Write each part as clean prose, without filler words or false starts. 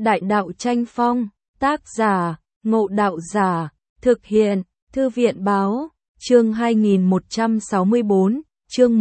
Đại đạo tranh phong, tác giả, Ngộ Đạo Giả, thực hiện, Thư viện báo, chương 2164, chương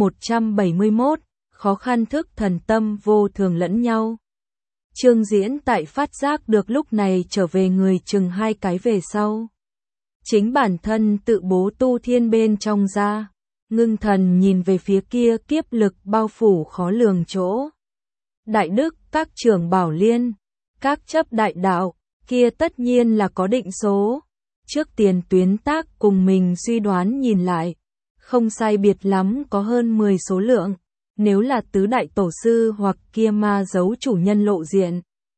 171, khó khăn thức thần tâm vô thường lẫn nhau. Trương Diễn tại phát giác được lúc này trở về người chừng 2 cái về sau. Chính bản thân tự bố tu thiên bên trong ra, ngưng thần nhìn về phía kia kiếp lực bao phủ khó lường chỗ. Đại đức, các trưởng bảo liên, các chấp đại đạo, kia tất nhiên là có định số. Trước tiền tuyến tác cùng mình suy đoán nhìn lại, không sai biệt lắm có hơn 10 số lượng, nếu là tứ đại tổ sư hoặc kia ma giấu chủ nhân lộ diện.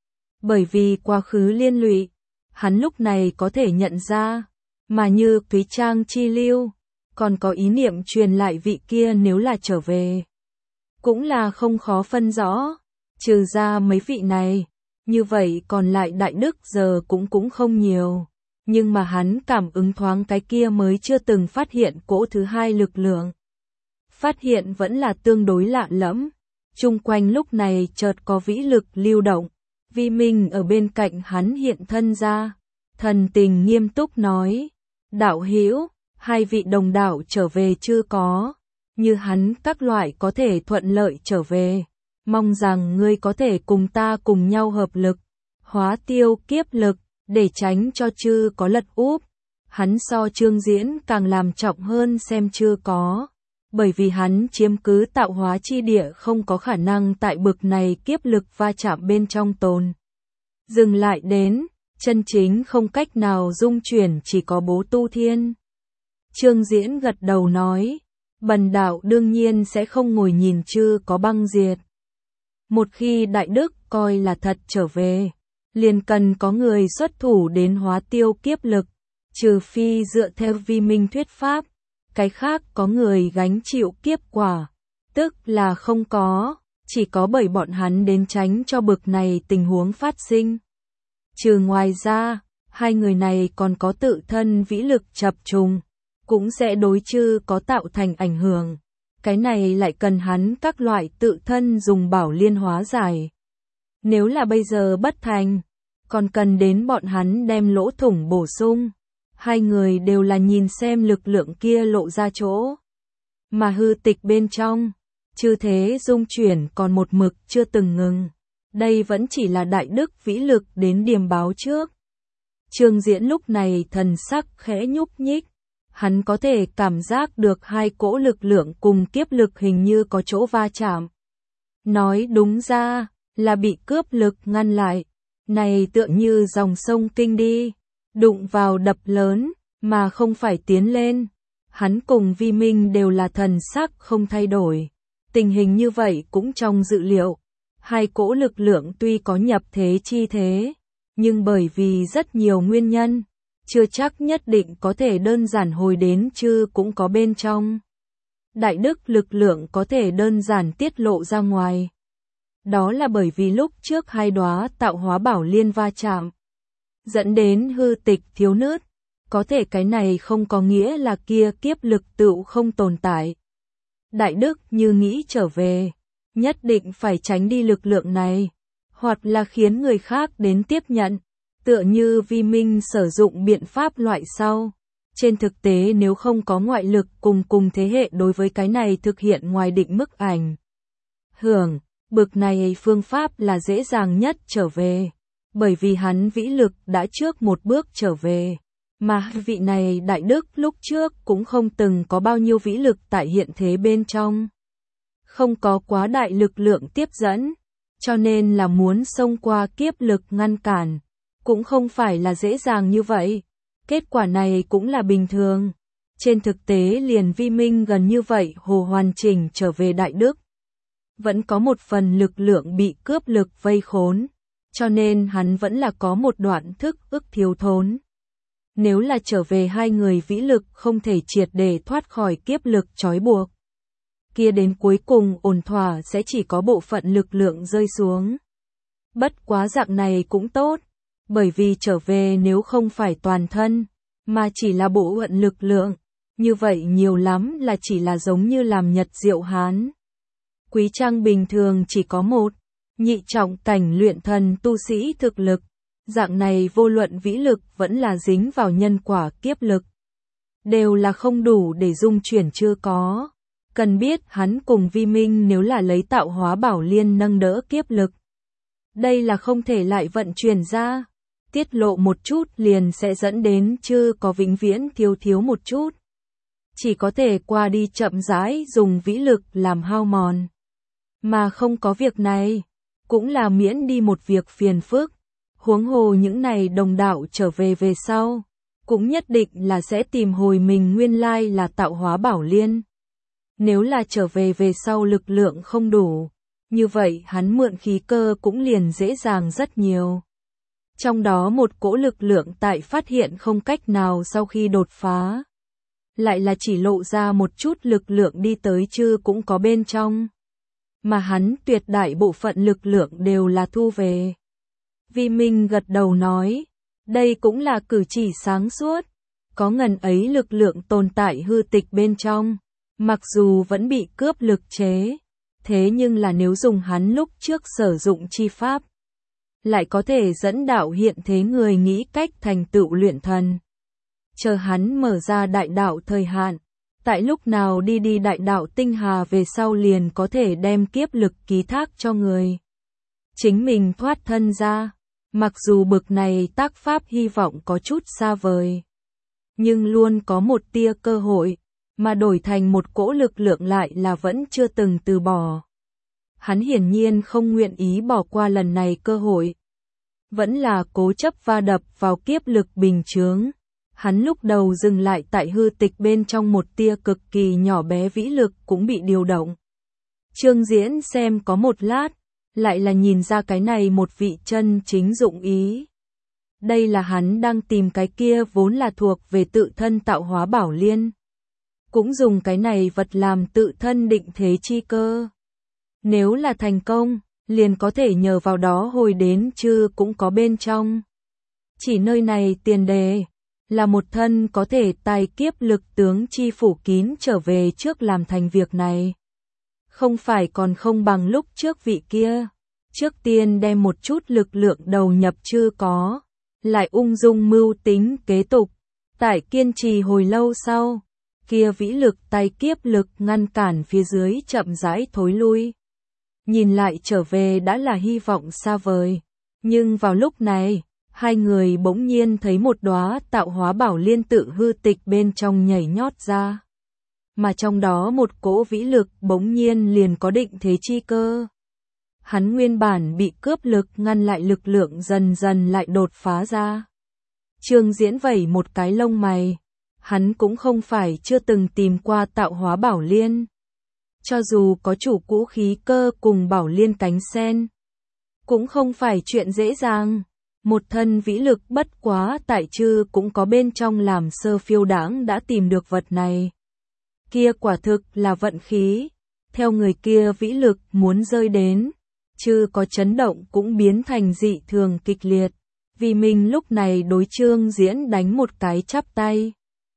Bởi vì quá khứ liên lụy, hắn lúc này có thể nhận ra, mà như Túy Trang chi lưu, còn có ý niệm truyền lại vị kia nếu là trở về. Cũng là không khó phân rõ, trừ ra mấy vị này, như vậy còn lại đại đức giờ cũng không nhiều. Nhưng mà hắn cảm ứng thoáng cái kia mới chưa từng phát hiện cỗ thứ hai lực lượng. Phát hiện vẫn là tương đối lạ lẫm, chung quanh lúc này chợt có vĩ lực lưu động, Vi Minh ở bên cạnh hắn hiện thân ra, thần tình nghiêm túc nói, đạo hữu, 2 vị đồng đạo trở về chưa có, như hắn các loại có thể thuận lợi trở về, mong rằng ngươi có thể cùng ta cùng nhau hợp lực, hóa tiêu kiếp lực, để tránh cho chư có lật úp. Hắn so Trương Diễn càng làm trọng hơn xem chưa có, bởi vì hắn chiếm cứ tạo hóa chi địa không có khả năng tại bực này kiếp lực va chạm bên trong tồn. Dừng lại đến, chân chính không cách nào dung chuyển chỉ có bố tu thiên. Trương Diễn gật đầu nói, bần đạo đương nhiên sẽ không ngồi nhìn chư có băng diệt. Một khi đại đức coi là thật trở về, liền cần có người xuất thủ đến hóa tiêu kiếp lực, trừ phi dựa theo Vi Minh thuyết pháp, cái khác có người gánh chịu kiếp quả, tức là không có, chỉ có bởi bọn hắn đến tránh cho bực này tình huống phát sinh. Trừ ngoài ra, 2 người này còn có tự thân vĩ lực chập trùng, cũng sẽ đối chư có tạo thành ảnh hưởng. Cái này lại cần hắn các loại tự thân dùng bảo liên hóa giải. Nếu là bây giờ bất thành, còn cần đến bọn hắn đem lỗ thủng bổ sung. 2 người đều là nhìn xem lực lượng kia lộ ra chỗ. Mà hư tịch bên trong, chư thế dung chuyển còn một mực chưa từng ngừng. Đây vẫn chỉ là đại đức vĩ lực đến điềm báo trước. Trương Diễn lúc này thần sắc khẽ nhúc nhích. Hắn có thể cảm giác được 2 cỗ lực lượng cùng kiếp lực hình như có chỗ va chạm. Nói đúng ra, là bị cướp lực ngăn lại. Này tựa như dòng sông kinh đi, đụng vào đập lớn, mà không phải tiến lên. Hắn cùng Vi Minh đều là thần sắc không thay đổi. Tình hình như vậy cũng trong dự liệu. 2 cỗ lực lượng tuy có nhập thế chi thế, nhưng bởi vì rất nhiều nguyên nhân, chưa chắc nhất định có thể đơn giản hồi đến chư cũng có bên trong. Đại đức lực lượng có thể đơn giản tiết lộ ra ngoài. Đó là bởi vì lúc trước 2 đóa tạo hóa bảo liên va chạm, dẫn đến hư tịch thiếu nứt. Có thể cái này không có nghĩa là kia kiếp lực tựu không tồn tại. Đại đức như nghĩ trở về, nhất định phải tránh đi lực lượng này, hoặc là khiến người khác đến tiếp nhận, tựa như Vi Minh sử dụng biện pháp loại sau. Trên thực tế nếu không có ngoại lực cùng thế hệ đối với cái này thực hiện ngoài định mức ảnh hưởng, bực này phương pháp là dễ dàng nhất trở về, bởi vì hắn vĩ lực đã trước một bước trở về, mà vị này đại đức lúc trước cũng không từng có bao nhiêu vĩ lực tại hiện thế bên trong. Không có quá đại lực lượng tiếp dẫn, cho nên là muốn xông qua kiếp lực ngăn cản, cũng không phải là dễ dàng như vậy. Kết quả này cũng là bình thường. Trên thực tế liền Vi Minh gần như vậy hồ hoàn chỉnh trở về đại đức. Vẫn có một phần lực lượng bị cướp lực vây khốn, cho nên hắn vẫn là có một đoạn thức ức thiếu thốn. Nếu là trở về 2 người vĩ lực không thể triệt để thoát khỏi kiếp lực trói buộc, kia đến cuối cùng ổn thỏa sẽ chỉ có bộ phận lực lượng rơi xuống. Bất quá dạng này cũng tốt, bởi vì trở về nếu không phải toàn thân, mà chỉ là bộ phận lực lượng, như vậy nhiều lắm là chỉ là giống như làm Nhật Diệu Hán. Quý Trang bình thường chỉ có 1, nhị trọng cảnh luyện thần tu sĩ thực lực. Dạng này vô luận vĩ lực vẫn là dính vào nhân quả kiếp lực. Đều là không đủ để dung chuyển chưa có. Cần biết hắn cùng Vi Minh nếu là lấy tạo hóa bảo liên nâng đỡ kiếp lực. Đây là không thể lại vận chuyển ra. Tiết lộ một chút liền sẽ dẫn đến chưa có vĩnh viễn thiếu một chút. Chỉ có thể qua đi chậm rãi dùng vĩ lực làm hao mòn. Mà không có việc này, cũng là miễn đi một việc phiền phức. Huống hồ những này đồng đạo trở về sau, cũng nhất định là sẽ tìm hồi mình nguyên lai là tạo hóa bảo liên. Nếu là trở về sau lực lượng không đủ, như vậy hắn mượn khí cơ cũng liền dễ dàng rất nhiều. Trong đó một cỗ lực lượng tại phát hiện không cách nào sau khi đột phá. Lại là chỉ lộ ra một chút lực lượng đi tới chứ cũng có bên trong. Mà hắn tuyệt đại bộ phận lực lượng đều là thu về. Vi Minh gật đầu nói, đây cũng là cử chỉ sáng suốt. Có ngần ấy lực lượng tồn tại hư tịch bên trong. Mặc dù vẫn bị cướp lực chế. Thế nhưng là nếu dùng hắn lúc trước sử dụng chi pháp. Lại có thể dẫn đạo hiện thế người nghĩ cách thành tựu luyện thần. Chờ hắn mở ra đại đạo thời hạn. Tại lúc nào đi đại đạo tinh hà về sau liền có thể đem kiếp lực ký thác cho người. Chính mình thoát thân ra. Mặc dù bực này tác pháp hy vọng có chút xa vời. Nhưng luôn có một tia cơ hội. Mà đổi thành một cỗ lực lượng lại là vẫn chưa từng từ bỏ. Hắn hiển nhiên không nguyện ý bỏ qua lần này cơ hội. Vẫn là cố chấp va đập vào kiếp lực bình chướng. Hắn lúc đầu dừng lại tại hư tịch bên trong một tia cực kỳ nhỏ bé vĩ lực cũng bị điều động. Trương Diễn xem có một lát, lại là nhìn ra cái này một vị chân chính dụng ý. Đây là hắn đang tìm cái kia vốn là thuộc về tự thân tạo hóa bảo liên. Cũng dùng cái này vật làm tự thân định thế chi cơ. Nếu là thành công, liền có thể nhờ vào đó hồi đến chứ cũng có bên trong. Chỉ nơi này tiền đề, là một thân có thể tài kiếp lực tướng chi phủ kín trở về trước làm thành việc này. Không phải còn không bằng lúc trước vị kia. Trước tiên đem một chút lực lượng đầu nhập chưa có, lại ung dung mưu tính kế tục. Tại kiên trì hồi lâu sau, kia vĩ lực tay kiếp lực ngăn cản phía dưới chậm rãi thối lui. Nhìn lại trở về đã là hy vọng xa vời. Nhưng vào lúc này, hai người bỗng nhiên thấy một đóa tạo hóa bảo liên tự hư tịch bên trong nhảy nhót ra. Mà trong đó một cỗ vĩ lực bỗng nhiên liền có định thế chi cơ. Hắn nguyên bản bị cướp lực ngăn lại lực lượng dần dần lại đột phá ra. Trương Diễn vẩy một cái lông mày. Hắn cũng không phải chưa từng tìm qua tạo hóa bảo liên. Cho dù có chủ cũ khí cơ cùng bảo liên cánh sen. Cũng không phải chuyện dễ dàng. Một thân vĩ lực bất quá tại chư cũng có bên trong làm sơ phiêu đãng đã tìm được vật này. Kia quả thực là vận khí. Theo người kia vĩ lực muốn rơi đến. Chư có chấn động cũng biến thành dị thường kịch liệt. Vì mình lúc này đối Trương Diễn đánh một cái chắp tay.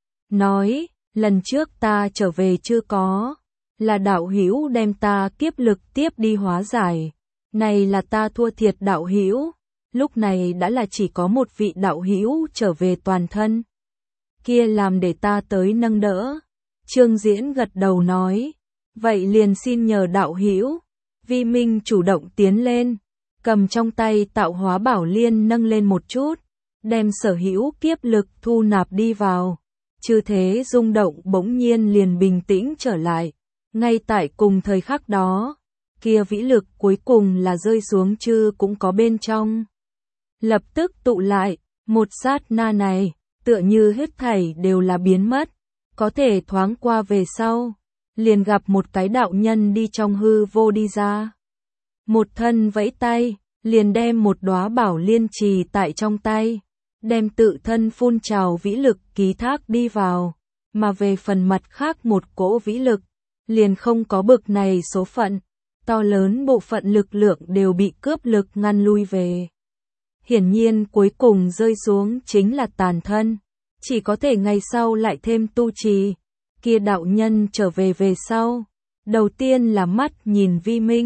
Nói, lần trước ta trở về chưa có. Là đạo hữu đem ta kiếp lực tiếp đi hóa giải. Này là ta thua thiệt đạo hữu. Lúc này đã là chỉ có một vị đạo hữu trở về toàn thân. Kia làm để ta tới nâng đỡ. Trương Diễn gật đầu nói. Vậy liền xin nhờ đạo hữu. Vi Minh chủ động tiến lên. Cầm trong tay tạo hóa bảo liên nâng lên một chút. Đem sở hữu kiếp lực thu nạp đi vào. Chư thế rung động bỗng nhiên liền bình tĩnh trở lại. Ngay tại cùng thời khắc đó. Kia vĩ lực cuối cùng là rơi xuống chư cũng có bên trong. Lập tức tụ lại, một sát na này, tựa như hết thảy đều là biến mất, có thể thoáng qua về sau, liền gặp một cái đạo nhân đi trong hư vô đi ra. Một thân vẫy tay, liền đem một đóa bảo liên trì tại trong tay, đem tự thân phun trào vĩ lực ký thác đi vào, mà về phần mặt khác một cỗ vĩ lực, liền không có bực này số phận, to lớn bộ phận lực lượng đều bị cướp lực ngăn lui về. Hiển nhiên cuối cùng rơi xuống chính là tàn thân, chỉ có thể ngày sau lại thêm tu trì. Kia đạo nhân trở về sau, đầu tiên là mắt nhìn Vi Minh,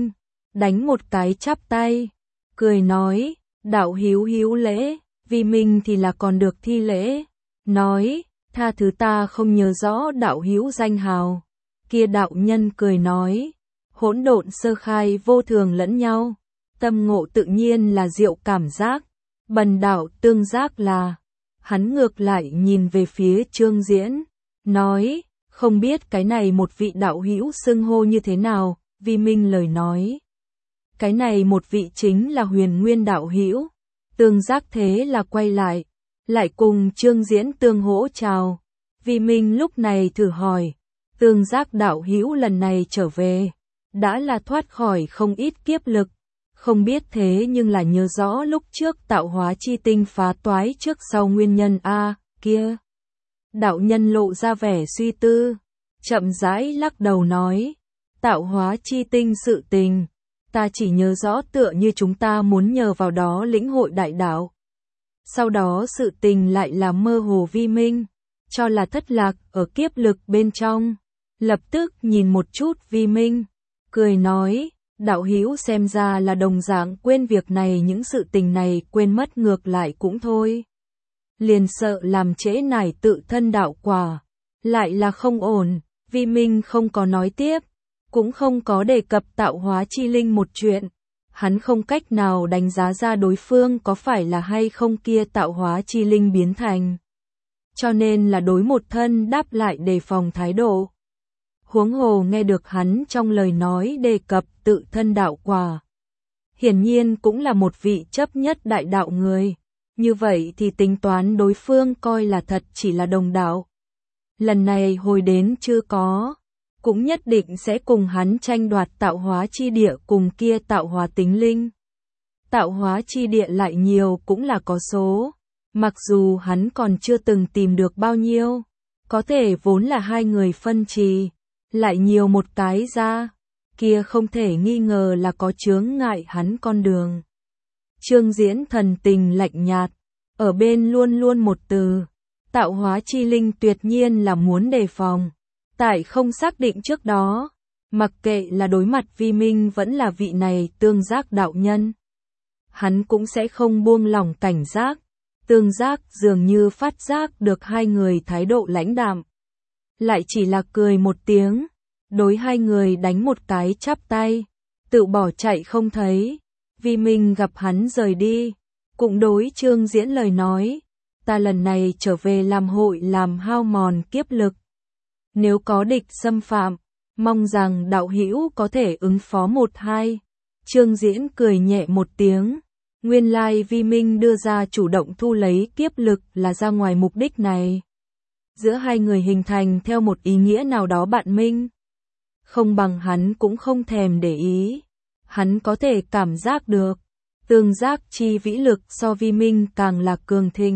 đánh một cái chắp tay, cười nói, đạo hữu hữu lễ, Vi Minh thì là còn được thi lễ, nói, tha thứ ta không nhớ rõ đạo hữu danh hào. Kia đạo nhân cười nói, hỗn độn sơ khai vô thường lẫn nhau, tâm ngộ tự nhiên là diệu cảm giác, bần đạo tương giác là. Hắn ngược lại nhìn về phía Trương Diễn, nói, không biết cái này một vị đạo hữu xưng hô như thế nào. Vi Minh lời nói, cái này một vị chính là Huyền Nguyên đạo hữu. Tương giác thế là quay lại cùng Trương Diễn tương hỗ chào. Vi Minh lúc này thử hỏi, tương giác đạo hữu lần này trở về, đã là thoát khỏi không ít kiếp lực, không biết thế nhưng là nhớ rõ lúc trước tạo hóa chi tinh phá toái trước sau nguyên nhân a kia. Đạo nhân lộ ra vẻ suy tư, chậm rãi lắc đầu nói, tạo hóa chi tinh sự tình, ta chỉ nhớ rõ tựa như chúng ta muốn nhờ vào đó lĩnh hội đại đạo. Sau đó sự tình lại là mơ hồ. Vi Minh cho là thất lạc ở kiếp lực bên trong, lập tức nhìn một chút Vi Minh, cười nói, đạo hữu xem ra là đồng dạng quên việc này, những sự tình này quên mất ngược lại cũng thôi. Liền sợ làm trễ nải tự thân đạo quả, lại là không ổn. Vi Minh không có nói tiếp, cũng không có đề cập tạo hóa chi linh một chuyện. Hắn không cách nào đánh giá ra đối phương có phải là hay không kia tạo hóa chi linh biến thành. Cho nên là đối một thân đáp lại đề phòng thái độ. Huống hồ nghe được hắn trong lời nói đề cập tự thân đạo quả. Hiển nhiên cũng là một vị chấp nhất đại đạo người. Như vậy thì tính toán đối phương coi là thật chỉ là đồng đạo. Lần này hồi đến chưa có, cũng nhất định sẽ cùng hắn tranh đoạt tạo hóa chi địa cùng kia tạo hóa tính linh. Tạo hóa chi địa lại nhiều cũng là có số, mặc dù hắn còn chưa từng tìm được bao nhiêu, có thể vốn là hai người phân trì, lại nhiều một cái ra, kia không thể nghi ngờ là có chướng ngại hắn con đường. Trương Diễn thần tình lạnh nhạt, ở bên luôn luôn một từ, tạo hóa chi linh tuyệt nhiên là muốn đề phòng. Tại không xác định trước đó, mặc kệ là đối mặt Vi Minh vẫn là vị này tương giác đạo nhân, hắn cũng sẽ không buông lỏng cảnh giác. Tương giác dường như phát giác được hai người thái độ lãnh đạm, lại chỉ là cười một tiếng, đối hai người đánh một cái chắp tay, tự bỏ chạy không thấy. Vi Minh gặp hắn rời đi, cũng đối Trương Diễn lời nói, ta lần này trở về làm hội làm hao mòn kiếp lực. Nếu có địch xâm phạm, mong rằng đạo hữu có thể ứng phó một hai. Trương Diễn cười nhẹ một tiếng, nguyên lai Vi Minh đưa ra chủ động thu lấy kiếp lực là ra ngoài mục đích này. Giữa hai người hình thành theo một ý nghĩa nào đó bạn minh. Không bằng hắn cũng không thèm để ý. Hắn có thể cảm giác được, tương giác chi vĩ lực so Vi Minh càng là cường thịnh.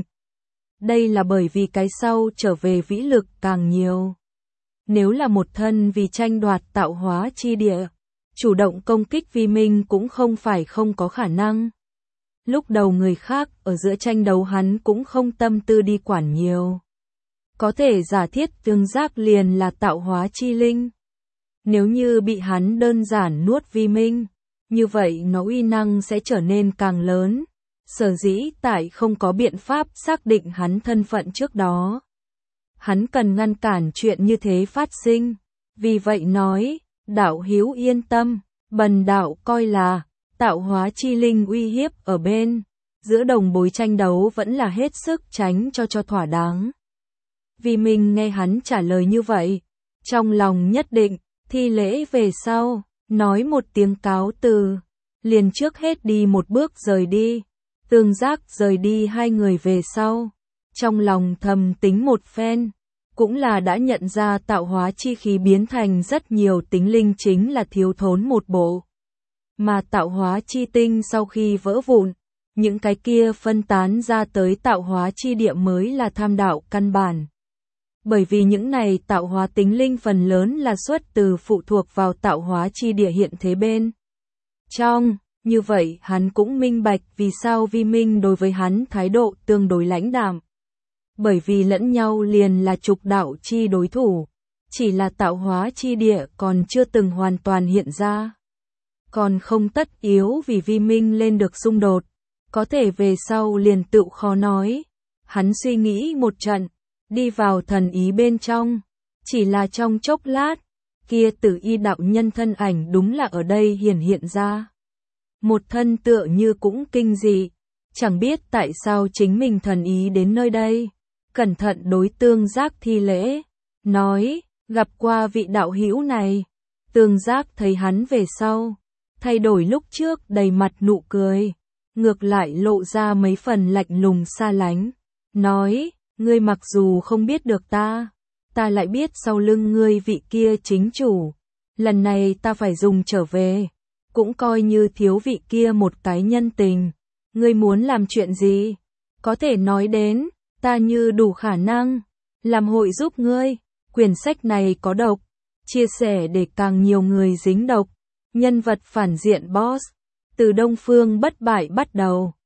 Đây là bởi vì cái sau trở về vĩ lực càng nhiều. Nếu là một thân vì tranh đoạt tạo hóa chi địa, chủ động công kích Vi Minh cũng không phải không có khả năng. Lúc đầu người khác ở giữa tranh đấu hắn cũng không tâm tư đi quản nhiều. Có thể giả thiết tương giác liền là tạo hóa chi linh. Nếu như bị hắn đơn giản nuốt Vi Minh, như vậy nó uy năng sẽ trở nên càng lớn. Sở dĩ tại không có biện pháp xác định hắn thân phận trước đó, hắn cần ngăn cản chuyện như thế phát sinh. Vì vậy nói, đạo hữu yên tâm, bần đạo coi là tạo hóa chi linh uy hiếp ở bên, giữa đồng bối tranh đấu vẫn là hết sức tránh cho thỏa đáng. Vi Minh nghe hắn trả lời như vậy, trong lòng nhất định, thi lễ về sau, nói một tiếng cáo từ, liền trước hết đi một bước rời đi. Tương giác rời đi hai người về sau, trong lòng thầm tính một phen, cũng là đã nhận ra tạo hóa chi khí biến thành rất nhiều tính linh chính là thiếu thốn một bộ. Mà tạo hóa chi tinh sau khi vỡ vụn, những cái kia phân tán ra tới tạo hóa chi địa mới là tham đạo căn bản. Bởi vì những này tạo hóa tính linh phần lớn là xuất từ phụ thuộc vào tạo hóa chi địa hiện thế bên trong. Như vậy hắn cũng minh bạch vì sao Vi Minh đối với hắn thái độ tương đối lãnh đạm. Bởi vì lẫn nhau liền là trục đạo chi đối thủ, chỉ là tạo hóa chi địa còn chưa từng hoàn toàn hiện ra. còn không tất yếu vì Vi Minh lên được xung đột, có thể về sau liền tự khó nói. Hắn suy nghĩ một trận, đi vào thần ý bên trong, chỉ là trong chốc lát, kia Tử Y đạo nhân thân ảnh đúng là ở đây hiện ra. Một thân tựa như cũng kinh dị, chẳng biết tại sao chính mình thần ý đến nơi đây, cẩn thận đối Tương Giác thi lễ, nói, gặp qua vị đạo hữu này. Tương Giác thấy hắn về sau, thay đổi lúc trước đầy mặt nụ cười, ngược lại lộ ra mấy phần lạnh lùng xa lánh, nói, ngươi mặc dù không biết được ta lại biết sau lưng ngươi vị kia chính chủ, lần này ta phải dùng trở về, cũng coi như thiếu vị kia một cái nhân tình, ngươi muốn làm chuyện gì, có thể nói đến, ta như đủ khả năng, làm hội giúp ngươi. Quyển sách này có độc, chia sẻ để càng nhiều người dính độc, nhân vật phản diện boss, từ Đông Phương Bất Bại bắt đầu.